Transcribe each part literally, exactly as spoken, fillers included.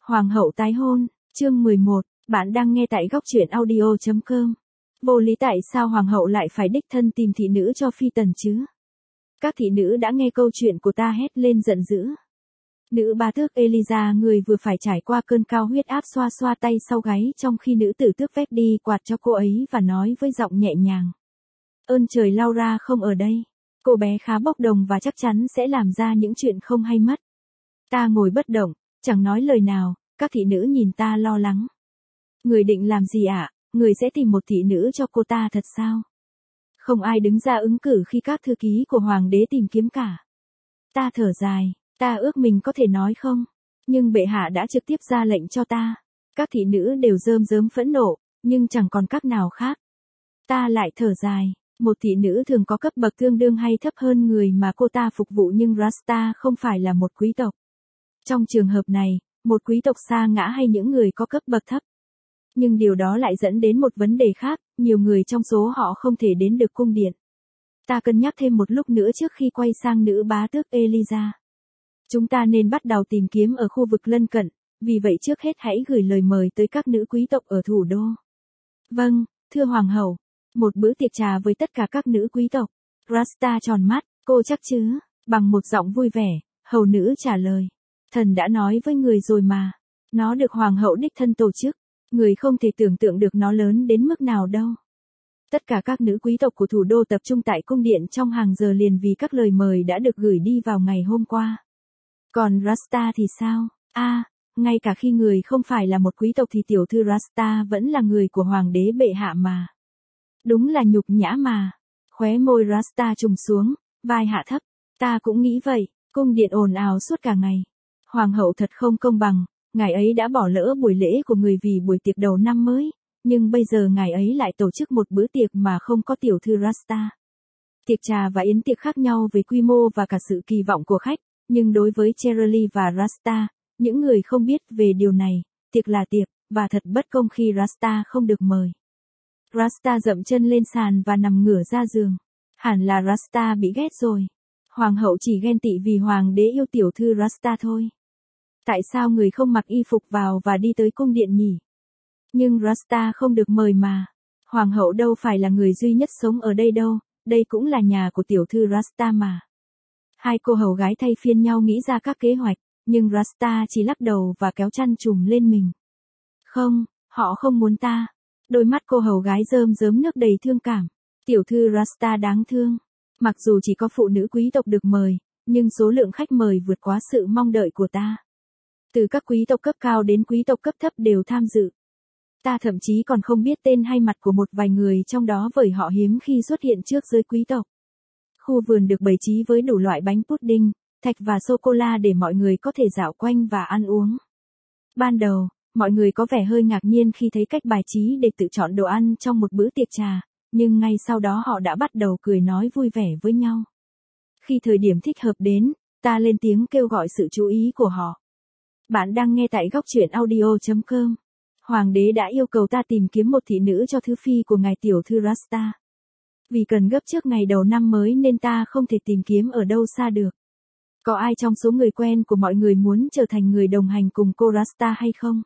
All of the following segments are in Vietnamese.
Hoàng hậu tái hôn, chương mười một, bạn đang nghe tại góc truyện audio chấm com. Vô lý tại sao hoàng hậu lại phải đích thân tìm thị nữ cho phi tần chứ? Các thị nữ đã nghe câu chuyện của ta hét lên giận dữ. Nữ bá tước Eliza người vừa phải trải qua cơn cao huyết áp xoa xoa tay sau gáy trong khi nữ tử tước vét đi quạt cho cô ấy và nói với giọng nhẹ nhàng. Ơn trời Laura không ở đây. Cô bé khá bốc đồng và chắc chắn sẽ làm ra những chuyện không hay mất. Ta ngồi bất động, chẳng nói lời nào, các thị nữ nhìn ta lo lắng. Người định làm gì ạ? À? Người sẽ tìm một thị nữ cho cô ta thật sao? Không ai đứng ra ứng cử khi các thư ký của hoàng đế tìm kiếm cả. Ta thở dài, ta ước mình có thể nói không, nhưng bệ hạ đã trực tiếp ra lệnh cho ta. Các thị nữ đều rơm rớm phẫn nộ, nhưng chẳng còn cách nào khác. Ta lại thở dài, một thị nữ thường có cấp bậc tương đương hay thấp hơn người mà cô ta phục vụ nhưng Rasta không phải là một quý tộc. Trong trường hợp này, một quý tộc sa ngã hay những người có cấp bậc thấp. Nhưng điều đó lại dẫn đến một vấn đề khác, nhiều người trong số họ không thể đến được cung điện. Ta cân nhắc thêm một lúc nữa trước khi quay sang nữ bá tước Eliza. Chúng ta nên bắt đầu tìm kiếm ở khu vực lân cận, vì vậy trước hết hãy gửi lời mời tới các nữ quý tộc ở thủ đô. Vâng, thưa hoàng hậu, một bữa tiệc trà với tất cả các nữ quý tộc. Rasta tròn mắt, cô chắc chứ, bằng một giọng vui vẻ, hầu nữ trả lời. Thần đã nói với người rồi mà, nó được hoàng hậu đích thân tổ chức. Người không thể tưởng tượng được nó lớn đến mức nào đâu. Tất cả các nữ quý tộc của thủ đô tập trung tại cung điện trong hàng giờ liền vì các lời mời đã được gửi đi vào ngày hôm qua. Còn Rasta thì sao? A, à, ngay cả khi người không phải là một quý tộc thì tiểu thư Rasta vẫn là người của hoàng đế bệ hạ mà. Đúng là nhục nhã mà. Khóe môi Rasta trùng xuống, vai hạ thấp. Ta cũng nghĩ vậy, cung điện ồn ào suốt cả ngày. Hoàng hậu thật không công bằng. Ngài ấy đã bỏ lỡ buổi lễ của người vì buổi tiệc đầu năm mới, nhưng bây giờ ngài ấy lại tổ chức một bữa tiệc mà không có tiểu thư Rasta. Tiệc trà và yến tiệc khác nhau về quy mô và cả sự kỳ vọng của khách, nhưng đối với Cherry và Rasta, những người không biết về điều này, tiệc là tiệc, và thật bất công khi Rasta không được mời. Rasta dậm chân lên sàn và nằm ngửa ra giường. Hẳn là Rasta bị ghét rồi. Hoàng hậu chỉ ghen tị vì hoàng đế yêu tiểu thư Rasta thôi. Tại sao người không mặc y phục vào và đi tới cung điện nhỉ? Nhưng Rasta không được mời mà. Hoàng hậu đâu phải là người duy nhất sống ở đây đâu, đây cũng là nhà của tiểu thư Rasta mà. Hai cô hầu gái thay phiên nhau nghĩ ra các kế hoạch, nhưng Rasta chỉ lắc đầu và kéo chăn trùm lên mình. Không, họ không muốn ta. Đôi mắt cô hầu gái rơm rớm nước đầy thương cảm. Tiểu thư Rasta đáng thương. Mặc dù chỉ có phụ nữ quý tộc được mời, nhưng số lượng khách mời vượt quá sự mong đợi của ta. Từ các quý tộc cấp cao đến quý tộc cấp thấp đều tham dự. Ta thậm chí còn không biết tên hay mặt của một vài người trong đó bởi họ hiếm khi xuất hiện trước giới quý tộc. Khu vườn được bày trí với đủ loại bánh pudding, thạch và sô-cô-la để mọi người có thể dạo quanh và ăn uống. Ban đầu, mọi người có vẻ hơi ngạc nhiên khi thấy cách bài trí để tự chọn đồ ăn trong một bữa tiệc trà, nhưng ngay sau đó họ đã bắt đầu cười nói vui vẻ với nhau. Khi thời điểm thích hợp đến, ta lên tiếng kêu gọi sự chú ý của họ. Bạn đang nghe tại góc truyện audio chấm com. Hoàng đế đã yêu cầu ta tìm kiếm một thị nữ cho thứ phi của ngài tiểu thư Rasta. Vì cần gấp trước ngày đầu năm mới nên ta không thể tìm kiếm ở đâu xa được. Có ai trong số người quen của mọi người muốn trở thành người đồng hành cùng cô Rasta hay không?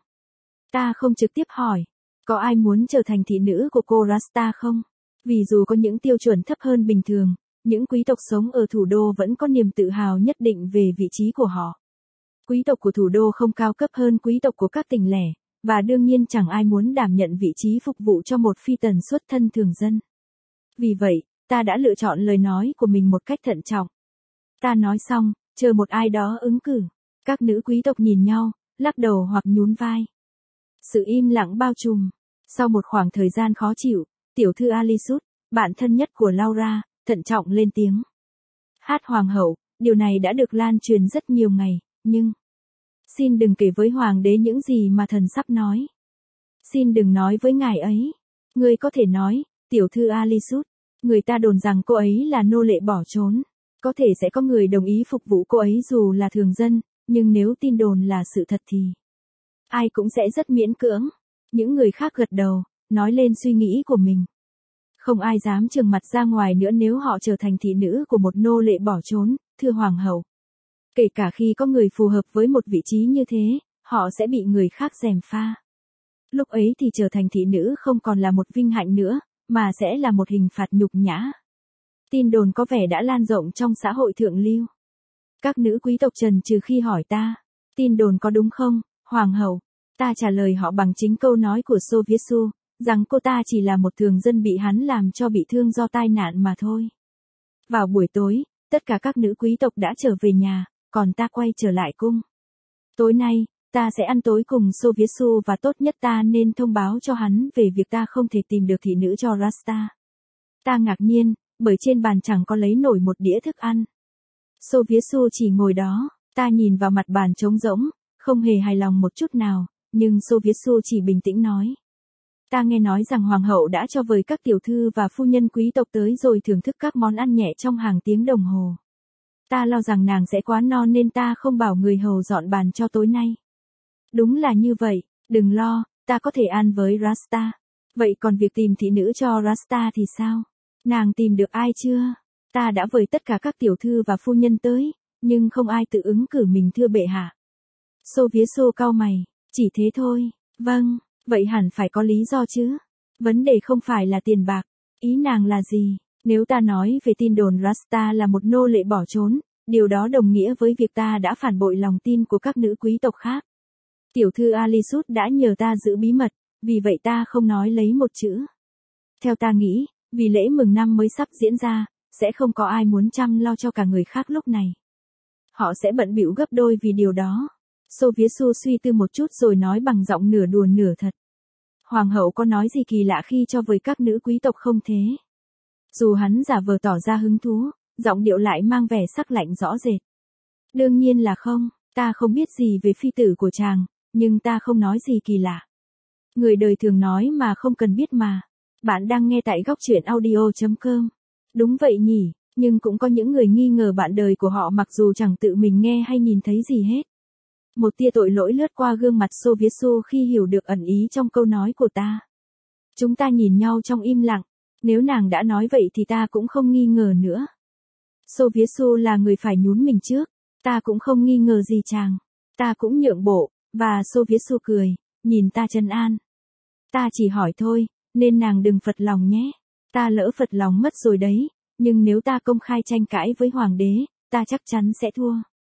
Ta không trực tiếp hỏi. Có ai muốn trở thành thị nữ của cô Rasta không? Vì dù có những tiêu chuẩn thấp hơn bình thường, những quý tộc sống ở thủ đô vẫn có niềm tự hào nhất định về vị trí của họ. Quý tộc của thủ đô không cao cấp hơn quý tộc của các tỉnh lẻ, và đương nhiên chẳng ai muốn đảm nhận vị trí phục vụ cho một phi tần xuất thân thường dân. Vì vậy, ta đã lựa chọn lời nói của mình một cách thận trọng. Ta nói xong, chờ một ai đó ứng cử. Các nữ quý tộc nhìn nhau, lắc đầu hoặc nhún vai. Sự im lặng bao trùm. Sau một khoảng thời gian khó chịu, tiểu thư Alisut, bạn thân nhất của Laura, thận trọng lên tiếng. Hát hoàng hậu, điều này đã được lan truyền rất nhiều ngày. Nhưng, xin đừng kể với hoàng đế những gì mà thần sắp nói. Xin đừng nói với ngài ấy. Người có thể nói, tiểu thư Alisut, người ta đồn rằng cô ấy là nô lệ bỏ trốn. Có thể sẽ có người đồng ý phục vụ cô ấy dù là thường dân, nhưng nếu tin đồn là sự thật thì ai cũng sẽ rất miễn cưỡng. Những người khác gật đầu, nói lên suy nghĩ của mình. Không ai dám trừng mặt ra ngoài nữa nếu họ trở thành thị nữ của một nô lệ bỏ trốn, thưa hoàng hậu. Kể cả khi có người phù hợp với một vị trí như thế, họ sẽ bị người khác gièm pha. Lúc ấy thì trở thành thị nữ không còn là một vinh hạnh nữa, mà sẽ là một hình phạt nhục nhã. Tin đồn có vẻ đã lan rộng trong xã hội thượng lưu. Các nữ quý tộc trần trừ khi hỏi ta, tin đồn có đúng không, hoàng hậu? Ta trả lời họ bằng chính câu nói của Sovietsu, rằng cô ta chỉ là một thường dân bị hắn làm cho bị thương do tai nạn mà thôi. Vào buổi tối, tất cả các nữ quý tộc đã trở về nhà, còn ta quay trở lại cung. Tối nay, ta sẽ ăn tối cùng Sovietsu và tốt nhất ta nên thông báo cho hắn về việc ta không thể tìm được thị nữ cho Rasta. Ta ngạc nhiên, bởi trên bàn chẳng có lấy nổi một đĩa thức ăn. Sovietsu chỉ ngồi đó, ta nhìn vào mặt bàn trống rỗng, không hề hài lòng một chút nào, nhưng Sovietsu chỉ bình tĩnh nói. Ta nghe nói rằng hoàng hậu đã cho vời các tiểu thư và phu nhân quý tộc tới rồi thưởng thức các món ăn nhẹ trong hàng tiếng đồng hồ. Ta lo rằng nàng sẽ quá no nên ta không bảo người hầu dọn bàn cho tối nay. Đúng là như vậy, đừng lo, ta có thể ăn với Rasta. Vậy còn việc tìm thị nữ cho Rasta thì sao? Nàng tìm được ai chưa? Ta đã vời tất cả các tiểu thư và phu nhân tới, nhưng không ai tự ứng cử mình thưa bệ hạ. Sovietsu cau mày, chỉ thế thôi, vâng, vậy hẳn phải có lý do chứ. Vấn đề không phải là tiền bạc, ý nàng là gì? Nếu ta nói về tin đồn Rasta là một nô lệ bỏ trốn, điều đó đồng nghĩa với việc ta đã phản bội lòng tin của các nữ quý tộc khác. Tiểu thư Alisut đã nhờ ta giữ bí mật, vì vậy ta không nói lấy một chữ. Theo ta nghĩ, vì lễ mừng năm mới sắp diễn ra, sẽ không có ai muốn chăm lo cho cả người khác lúc này. Họ sẽ bận bịu gấp đôi vì điều đó. Sovietsu suy tư một chút rồi nói bằng giọng nửa đùa nửa thật. Hoàng hậu có nói gì kỳ lạ khi cho với các nữ quý tộc không thế? Dù hắn giả vờ tỏ ra hứng thú, giọng điệu lại mang vẻ sắc lạnh rõ rệt. Đương nhiên là không, ta không biết gì về phi tử của chàng, nhưng ta không nói gì kỳ lạ. Người đời thường nói mà không cần biết mà. Bạn đang nghe tại góc truyện audio chấm com. Đúng vậy nhỉ, nhưng cũng có những người nghi ngờ bạn đời của họ mặc dù chẳng tự mình nghe hay nhìn thấy gì hết. Một tia tội lỗi lướt qua gương mặt Sovietsu khi hiểu được ẩn ý trong câu nói của ta. Chúng ta nhìn nhau trong im lặng, nếu nàng đã nói vậy thì ta cũng không nghi ngờ nữa. Sovietsu là người phải nhún mình trước, ta cũng không nghi ngờ gì chàng. Ta cũng nhượng bộ, và Sovietsu cười, nhìn ta trấn an. Ta chỉ hỏi thôi, nên nàng đừng phật lòng nhé. Ta lỡ phật lòng mất rồi đấy, nhưng nếu ta công khai tranh cãi với hoàng đế, ta chắc chắn sẽ thua.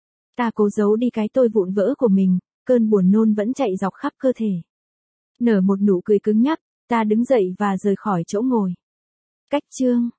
Ta cố giấu đi cái tôi vụn vỡ của mình, cơn buồn nôn vẫn chạy dọc khắp cơ thể. Nở một nụ cười cứng nhắc, ta đứng dậy và rời khỏi chỗ ngồi. Cách chương